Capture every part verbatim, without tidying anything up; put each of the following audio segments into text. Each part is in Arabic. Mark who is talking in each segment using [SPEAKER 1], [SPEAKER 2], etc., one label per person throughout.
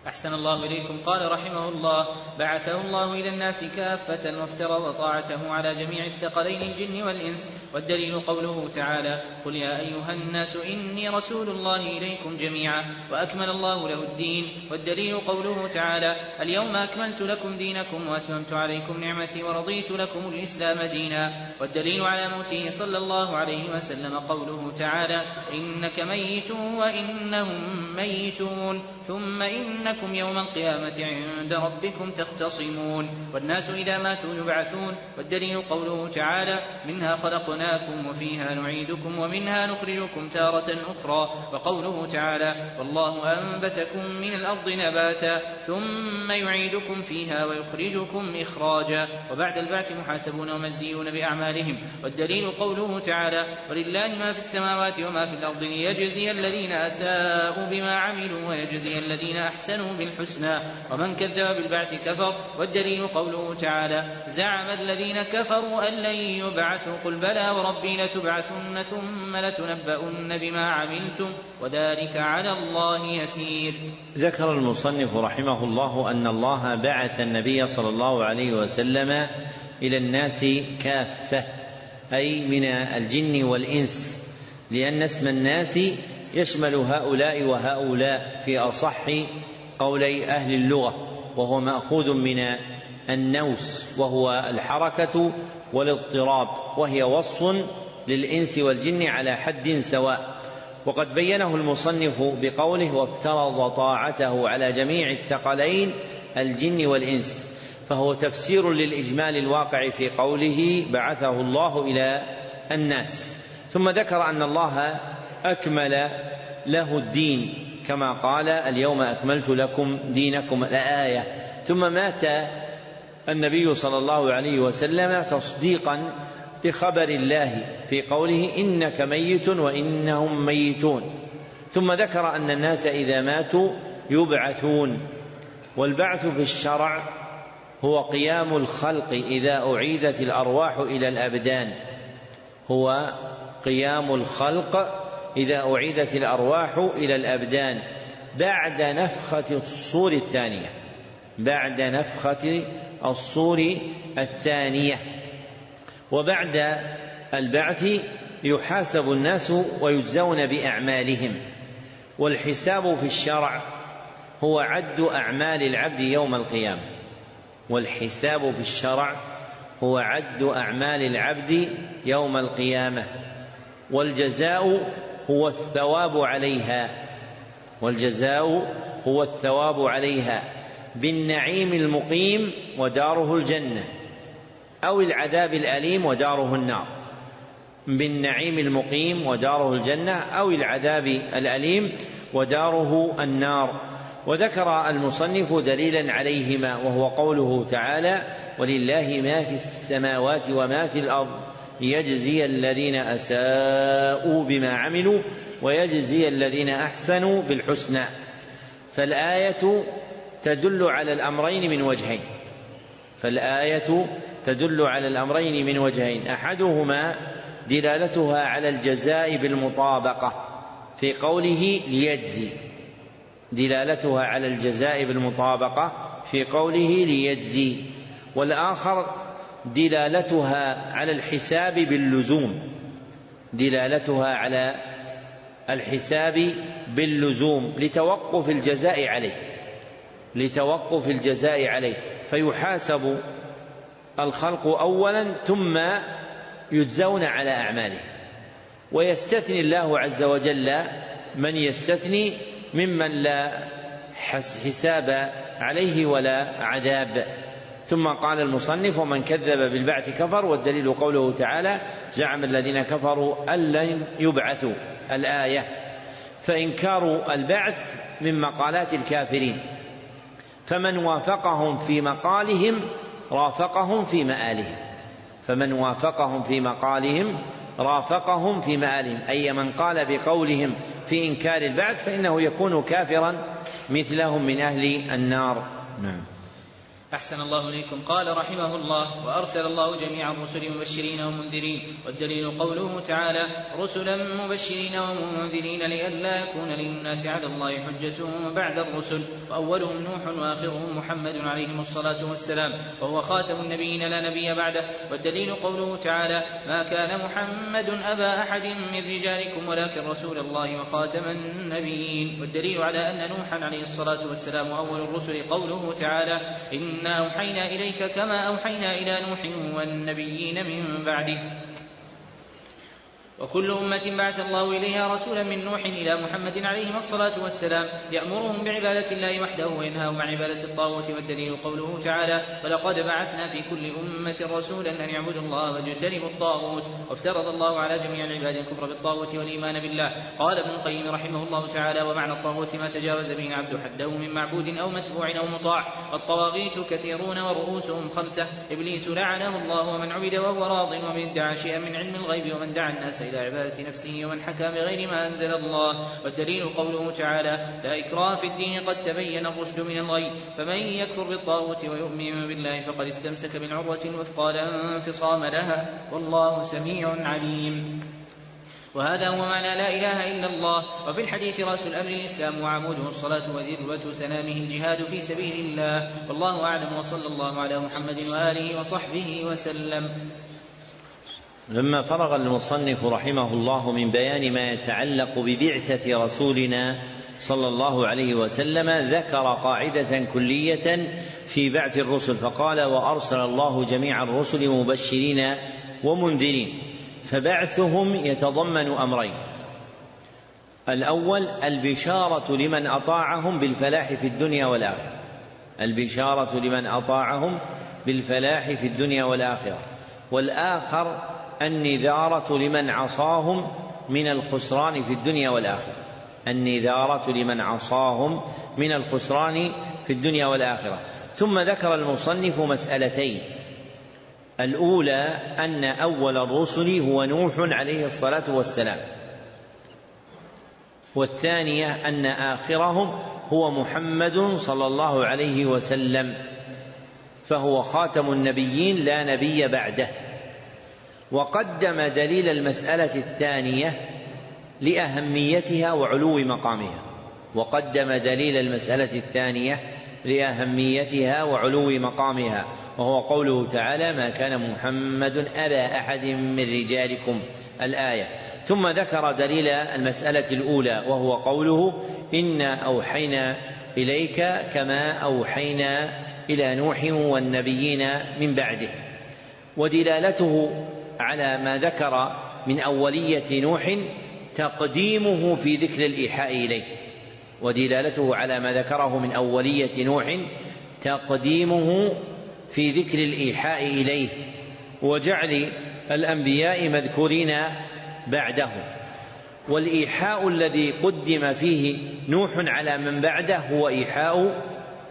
[SPEAKER 1] أحسن الله إليكم. قال رحمه الله: بعثه الله إلى الناس كافة وافترض طاعته على جميع الثقلين الجن والإنس، والدليل قوله تعالى: قل يا أيها الناس إني رسول الله إليكم جميعا، وأكمل الله له الدين. والدليل قوله تعالى: اليوم أكملت لكم دينكم وأتممت عليكم نعمتي ورضيت لكم الإسلام دينا. والدليل على موته صلى الله عليه وسلم قوله تعالى: إنك ميت وإنهم ميتون ثم إنكم يوم القيامة عند ربكم تختصمون. والناس إذا ماتوا يبعثون. والدليل قوله تعالى: منها خلقناكم وفيها نعيدكم ومنها نخرجكم تارة أخرى. وقوله تعالى: والله أنبتكم من الأرض نباتا ثم يعيدكم فيها ويخرجكم إخراجا. وبعد البعث محاسبون ومجزيون بأعمالهم. والدليل قوله تعالى: ولله ما في السماوات وما في الأرض ليجزي الذين أساءوا بما عملوا ويجزي الذين أحسنوا بالحسنى. ومن كذب بالبعث كفر. والدليل قوله تعالى: زعم الذين كفروا أن لن يبعثوا قل بلى وربي لتبعثن ثم لتنبؤن بما عملتم وذلك على الله يسير.
[SPEAKER 2] ذكر المصنف رحمه الله أن الله بعث النبي صلى الله عليه وسلم إلى الناس كافة، أي من الجن والإنس، لأن اسم الناس يشمل هؤلاء وهؤلاء في أصح قولي أهل اللغة، وهو مأخوذ من النوس وهو الحركة والاضطراب، وهي وصف للإنس والجن على حد سواء. وقد بينه المصنف بقوله: وافترض طاعته على جميع الثقلين الجن والإنس، فهو تفسير للإجمال الواقع في قوله بعثه الله إلى الناس. ثم ذكر أن الله أكمل له الدين كما قال: اليوم أكملت لكم دينكم الآية. ثم مات النبي صلى الله عليه وسلم تصديقا لخبر الله في قوله: إنك ميت وإنهم ميتون. ثم ذكر أن الناس إذا ماتوا يبعثون. والبعث في الشرع هو قيام الخلق إذا أعيدت الأرواح إلى الأبدان، هو قيام الخلق إذا أعيدت الأرواح إلى الأبدان بعد نفخة الصور الثانية، بعد نفخة الصور الثانية. وبعد البعث يحاسب الناس ويجزون بأعمالهم. والحساب في الشرع هو عد أعمال العبد يوم القيامة، والحساب في الشرع هو عد أعمال العبد يوم القيامة. والجزاء هو الثواب عليها، والجزاء هو الثواب عليها بالنعيم المقيم وداره الجنة، أو العذاب الأليم وداره النار. بالنعيم المقيم وداره الجنة، أو العذاب الأليم وداره النار. وذكر المصنف دليلا عليهما، وهو قوله تعالى: ولله ما في السماوات وما في الأرض ليجزي الذين أساءوا بما عملوا ويجزي الذين أحسنوا بالحسنى. فالآية تدل على الأمرين من وجهين، فالآية تدل على الأمرين من وجهين أحدهما دلالتها على الجزاء بالمطابقة في قوله ليجزي، دلالتها على الجزاء بالمطابقة في قوله ليجزي. والآخر دلالتها على الحساب باللزوم، دلالتها على الحساب باللزوم لتوقف الجزاء عليه، لتوقف الجزاء عليه، فيحاسب الخلق أولا ثم يجزون على أعماله. ويستثني الله عز وجل من يستثني ممن لا حساب عليه ولا عذاب. ثم قال المصنف: ومن كذب بالبعث كفر. والدليل قوله تعالى: زعم الذين كفروا أن لن يبعثوا الآية. فإنكار البعث من مقالات الكافرين، فمن وافقهم في مقالهم رافقهم في مآلهم، فمن وافقهم في مقالهم رافقهم في مآلهم، أي من قال بقولهم في إنكار البعث فإنه يكون كافرا مثلهم من أهل النار. نعم.
[SPEAKER 1] أحسن الله إليكم. قال رحمه الله: وأرسل الله جميع الرسل مبشرين ومنذرين. والدليل قوله تعالى: رسلا مبشرين ومنذرين لئلا يكون للناس على الله حجة بعد الرسل، وأولهم نوح وآخرهم محمد عليهم الصلاة والسلام، وهو خاتم النبيين لا نبي بعده. والدليل قوله تعالى: ما كان محمد أبا أحد من رجالكم ولكن رسول الله وخاتم النبيين. والدليل على أن نوحا عليه الصلاة والسلام أول الرسل قوله تعالى: إنا أوحينا إليك كما أوحينا إلى نوح والنبيين من بعده. وكل أمة بعث الله إليها رسولا من نوح إلى محمد عليه الصلاة والسلام يأمرهم بعبادة الله وحده وينهاهم عن عبادة الطاغوت. والدليل قوله تعالى: ولقد بعثنا في كل أمة رسولا أن يعبدوا الله واجتنبوا الطاغوت. وافترض الله على جميع العباد الكفر بالطاغوت والإيمان بالله. قال ابن القيم رحمه الله تعالى: ومعنى الطاغوت ما تجاوز به العبد حده من معبود أو متبوع أو مطاع. والطواغيت كثيرون ورؤوسهم خمسة: إبليس لعنه الله ومن عبد وهو راض، ومن ادعى شيئا من علم الغيب، ومن دعا الناس إلى عبادة نفسه، ومن حكى بغير ما أنزل الله. والدليل قوله تعالى: لا إكراه في الدين قد تبين الرشد من الغي، فمن يكفر بالطاغوت ويؤمن بالله فقد استمسك بالعروة الوثقى لا انفصام لها، والله سميع عليم. وهذا هو معنى لا إله إلا الله. وفي الحديث: رأس الأمر الإسلام وعموده الصلاة وذروة سنامه الجهاد في سبيل الله. والله أعلم، وصلى الله على محمد وآله وصحبه وسلم.
[SPEAKER 2] لما فرغ المصنف رحمه الله من بيان ما يتعلق ببعثة رسولنا صلى الله عليه وسلم ذكر قاعدة كلية في بعث الرسل فقال: وأرسل الله جميع الرسل مبشرين ومنذرين. فبعثهم يتضمن أمرين: الأول البشارة لمن أطاعهم بالفلاح في الدنيا والآخرة، البشارة لمن أطاعهم بالفلاح في الدنيا والآخرة، والآخر النذارة لمن عصاهم من الخسران في الدنيا والآخرة، النذارة لمن عصاهم من الخسران في الدنيا والآخرة. ثم ذكر المصنف مسألتين: الأولى أن أول الرسل هو نوح عليه الصلاة والسلام، والثانية أن آخرهم هو محمد صلى الله عليه وسلم، فهو خاتم النبيين لا نبي بعده. وقدم دليل المسألة الثانية لأهميتها وعلو مقامها، وقدم دليل المسألة الثانية لأهميتها وعلو مقامها، وهو قوله تعالى: ما كان محمد أبا أحد من رجالكم، الآية. ثم ذكر دليل المسألة الأولى وهو قوله: إنا أوحينا إليك كما أوحينا إلى نوح والنبيين من بعده. ودلالته على ما ذكر من أولية نوح تقديمه في ذكر الإيحاء إليه، ودلالته على ما ذكره من أولية نوح تقديمه في ذكر الإيحاء إليه وجعل الأنبياء مذكورين بعده. والإيحاء الذي قدم فيه نوح على من بعده هو إيحاء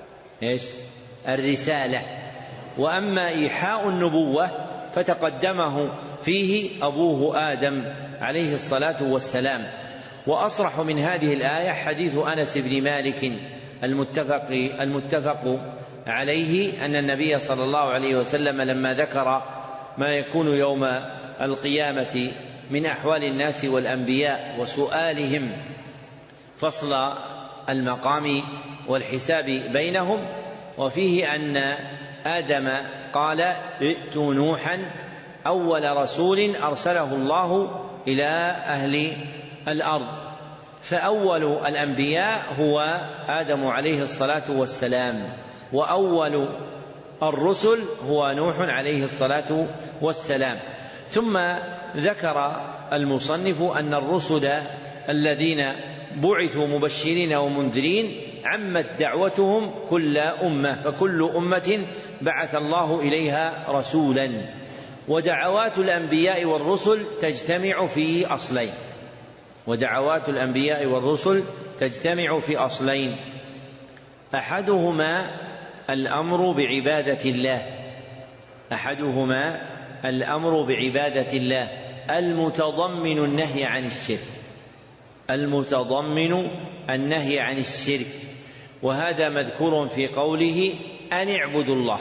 [SPEAKER 2] الرسالة، وأما إيحاء النبوة فتقدمه فيه أبوه آدم عليه الصلاة والسلام. وأصرح من هذه الآية حديث أنس بن مالك المتفق, المتفق عليه أن النبي صلى الله عليه وسلم لما ذكر ما يكون يوم القيامة من أحوال الناس والأنبياء وسؤالهم فصل المقام والحساب بينهم، وفيه أن آدم قال: ائتوا نوحا أول رسول أرسله الله إلى أهل الأرض. فأول الأنبياء هو آدم عليه الصلاة والسلام، وأول الرسل هو نوح عليه الصلاة والسلام. ثم ذكر المصنف أن الرسل الذين بعثوا مبشرين ومنذرين عمت دعوتهم كل أمة، فكل أمة بعث الله إليها رسولا. ودعوات الأنبياء والرسل تجتمع في أصلين، ودعوات الأنبياء والرسل تجتمع في أصلين: أحدهما الأمر بعبادة الله، أحدهما الأمر بعبادة الله المتضمن النهي عن الشرك، المتضمن النهي عن الشرك. وهذا مذكور في قوله: أن اعبدوا الله،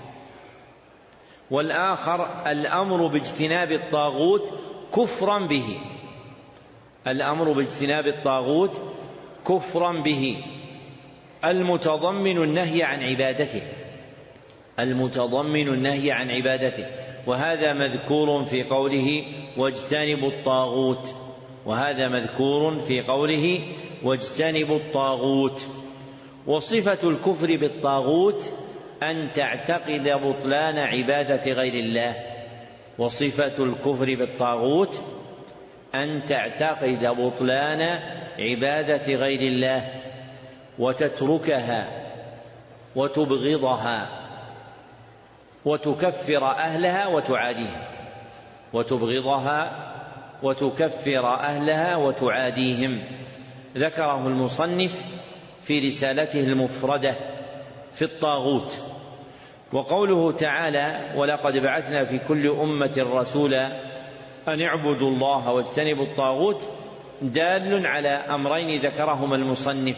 [SPEAKER 2] والآخر الأمر باجتناب الطاغوت كفرا به، الأمر باجتناب الطاغوت كفرا به المتضمن النهي عن عبادته، المتضمن النهي عن عبادته، وهذا مذكور في قوله واجتنبوا الطاغوت، وهذا مذكور في قوله واجتنبوا الطاغوت. وصفة الكفر بالطاغوت أن تعتقد بطلان عبادة غير الله، وصفة الكفر بالطاغوت أن تعتقد بطلان عبادة غير الله وتتركها وتبغضها وتكفر أهلها وتعاديهم، وتبغضها وتكفر أهلها وتعاديهم. ذكره المصنف في رسالته المفردة في الطاغوت. وقوله تعالى ولقد بعثنا في كل أمة رسولا أن اعبدوا الله واجتنبوا الطاغوت دال على أمرين ذكرهما المصنف،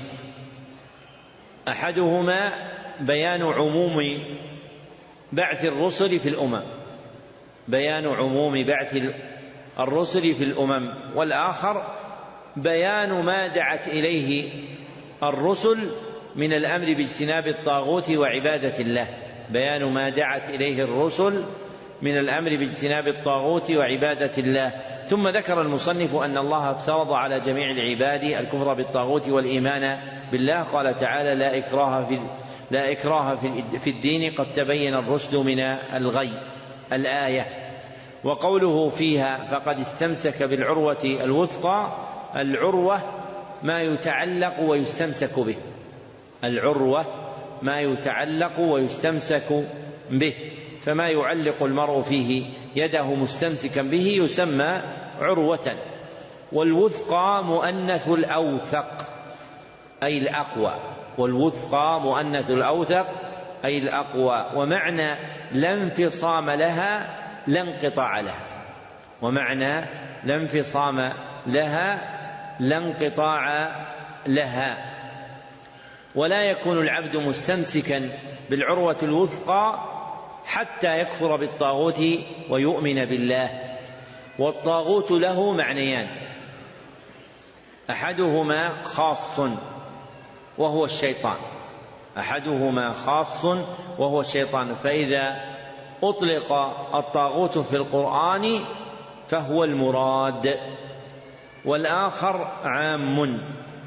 [SPEAKER 2] أحدهما بيان عموم بعث الرسل في الأمم، بيان عموم بعث الرسل في الأمم، والآخر بيان ما دعت إليه الرسل من الأمر باجتناب الطاغوت وعبادة الله، بيان ما دعت إليه الرسل من الأمر باجتناب الطاغوت وعبادة الله. ثم ذكر المصنف أن الله افترض على جميع العباد الكفر بالطاغوت والإيمان بالله، قال تعالى لا إكراه في لا إكراه في الدين قد تبين الرشد من الغي، الآية. وقوله فيها فقد استمسك بالعروة الوثقى، العروة ما يتعلق ويستمسك به، العروة ما يتعلق ويستمسك به، فما يعلق المرء فيه يده مستمسكا به يسمى عروة. والوثقى مؤنث الأوثق أي الأقوى، والوثقى مؤنث الأوثق أي الأقوى. ومعنى لا انفصام لها لا انقطاع لها، ومعنى لا انفصام لها لا انقطاع لها. ولا يكون العبد مستمسكا بالعروة الوثقى حتى يكفر بالطاغوت ويؤمن بالله. والطاغوت له معنيان، أحدهما خاص وهو الشيطان، أحدهما خاص وهو الشيطان، فإذا أطلق الطاغوت في القرآن فهو المراد. والآخر عام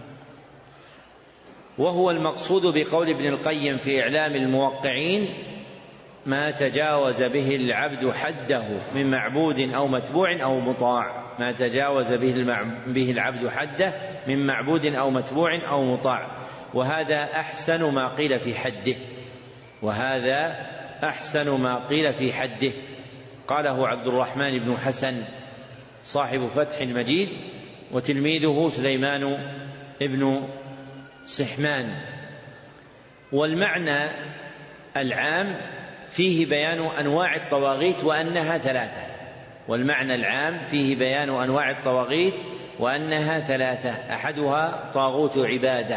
[SPEAKER 2] وهو المقصود بقول ابن القيم في إعلام الموقعين ما تجاوز به العبد حده من معبود أو متبوع أو مطاع، ما تجاوز به العبد حده من معبود أو متبوع أو مطاع. وهذا أحسن ما قيل في حده، وهذا أحسن ما قيل في حده. قاله عبد الرحمن بن حسن صاحب فتح المجيد وتلميذه سليمان ابن سحمان. والمعنى العام فيه بيان أنواع الطواغيت وأنها ثلاثة، والمعنى العام فيه بيان أنواع الطواغيت وأنها ثلاثة، أحدها طاغوت عبادة،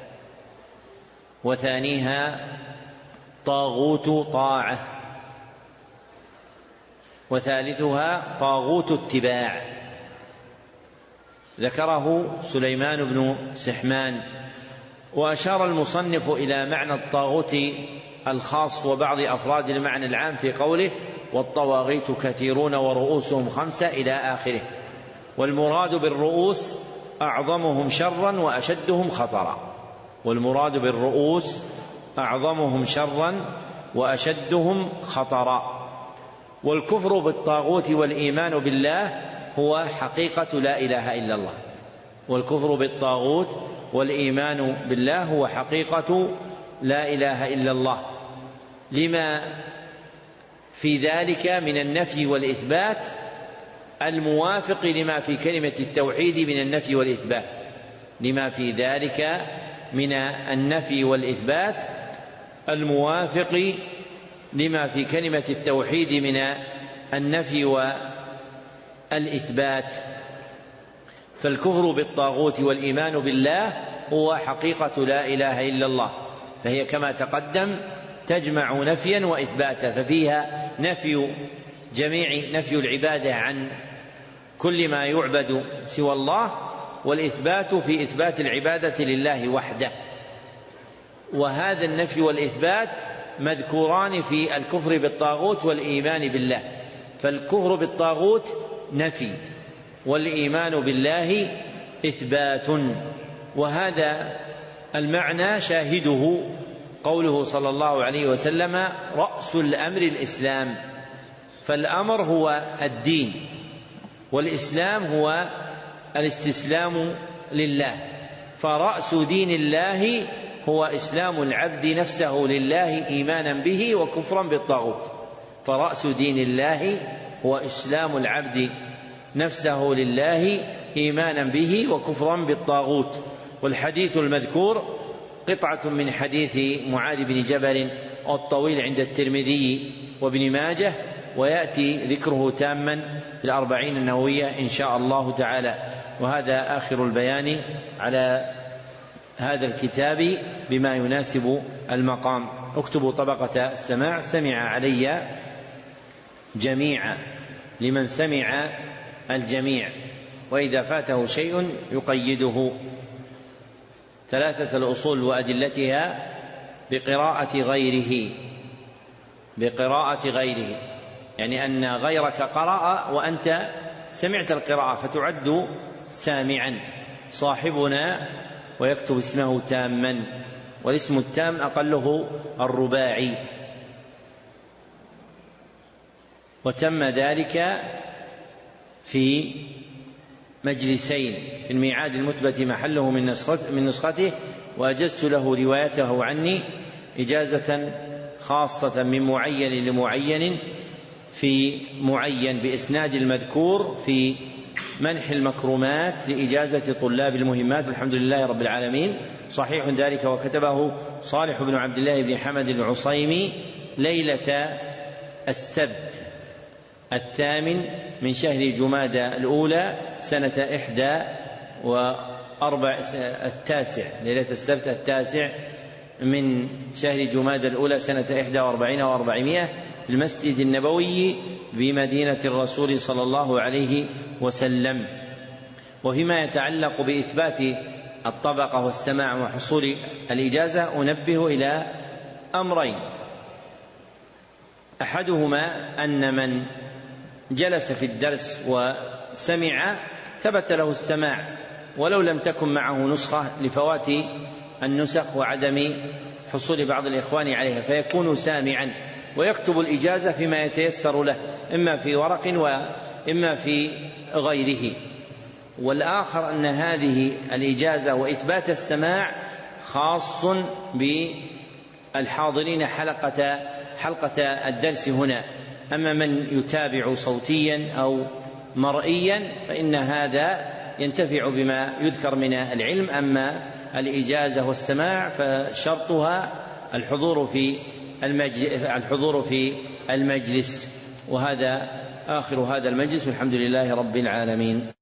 [SPEAKER 2] وثانيها طاغوت طاعة، وثالثها طاغوت اتباع. ذكره سليمان بن سحمان. وأشار المصنف إلى معنى الطاغوت الخاص وبعض أفراد المعنى العام في قوله والطواغيت كثيرون ورؤوسهم خمسة إلى آخره. والمراد بالرؤوس أعظمهم شرا وأشدهم خطرا، والمراد بالرؤوس أعظمهم شرا وأشدهم خطرا. والكفر بالطاغوت والإيمان بالله هو حقيقة لا إله إلا الله، والكفر بالطاغوت والإيمان بالله هو حقيقة لا إله إلا الله، لما في ذلك من النفي والإثبات الموافق لما في كلمة التوحيد من النفي والإثبات، لما في ذلك من النفي والإثبات الموافق لما في كلمة التوحيد من النفي والإثبات. فالكفر بالطاغوت والإيمان بالله هو حقيقة لا إله إلا الله، فهي كما تقدم تجمع نفيا وإثباتا، ففيها نفي جميع نفي العبادة عن كل ما يعبد سوى الله، والإثبات في إثبات العبادة لله وحده. وهذا النفي والإثبات مذكوران في الكفر بالطاغوت والإيمان بالله، فالكفر بالطاغوت نفي والإيمان بالله إثبات. وهذا المعنى شاهده قوله صلى الله عليه وسلم: رأس الأمر الإسلام. فالأمر هو الدين، والإسلام هو الاستسلام لله، فرأس دين الله هو إسلام العبد نفسه لله إيمانا به وكفرا بالطاغوت. فرأس دين الله هو إسلام العبد نفسه لله إيمانا به وكفرا بالطاغوت. والحديث المذكور قطعة من حديث معاذ بن جبل الطويل عند الترمذي وابن ماجه، ويأتي ذكره تاما في الأربعين النووية إن شاء الله تعالى. وهذا آخر البيان على هذا الكتاب بما يناسب المقام. اكتبوا طبقة السماع: سمع علي جميعا، لمن سمع الجميع، وإذا فاته شيء يقيده. ثلاثة الأصول وأدلتها: بقراءة غيره، بقراءة غيره يعني أن غيرك قرأ وأنت سمعت القراءة فتعد سامعا. صاحبنا ويكتب اسمه تاما، والاسم التام أقله الرباعي، وتم ذلك في مجلسين: في الميعاد المثبت محله من نسخته، وأجزت له روايته عني إجازة خاصة من معين لمعين في معين بإسناد المذكور في منح المكرمات لإجازة طلاب المهمات. الحمد لله رب العالمين. صحيح ذلك، وكتبه صالح بن عبد الله بن حمد العصيمي ليلة السبت الثامن من شهر جمادى الأولى سنة إحدى وأربع التاسع ليلة السبت التاسع من شهر جمادى الأولى سنة إحدى وأربعين وأربعمائة في المسجد النبوي بمدينة الرسول صلى الله عليه وسلم. وفيما يتعلق بإثبات الطبقة والسماع وحصول الإجازة أنبه إلى أمرين: أحدهما أن من جلس في الدرس وسمع ثبت له السماع ولو لم تكن معه نسخة لفوات النسخ وعدم حصول بعض الإخوان عليها، فيكون سامعا ويكتب الإجازة فيما يتيسر له، إما في ورق وإما في غيره. والآخر أن هذه الإجازة وإثبات السماع خاص بالحاضرين حلقة حلقة الدرس هنا، أما من يتابع صوتيا أو مرئيا فإن هذا ينتفع بما يذكر من العلم. أما الإجازة والسماع فشرطها الحضور في المجلس, الحضور في المجلس. وهذا آخر هذا المجلس، والحمد لله رب العالمين.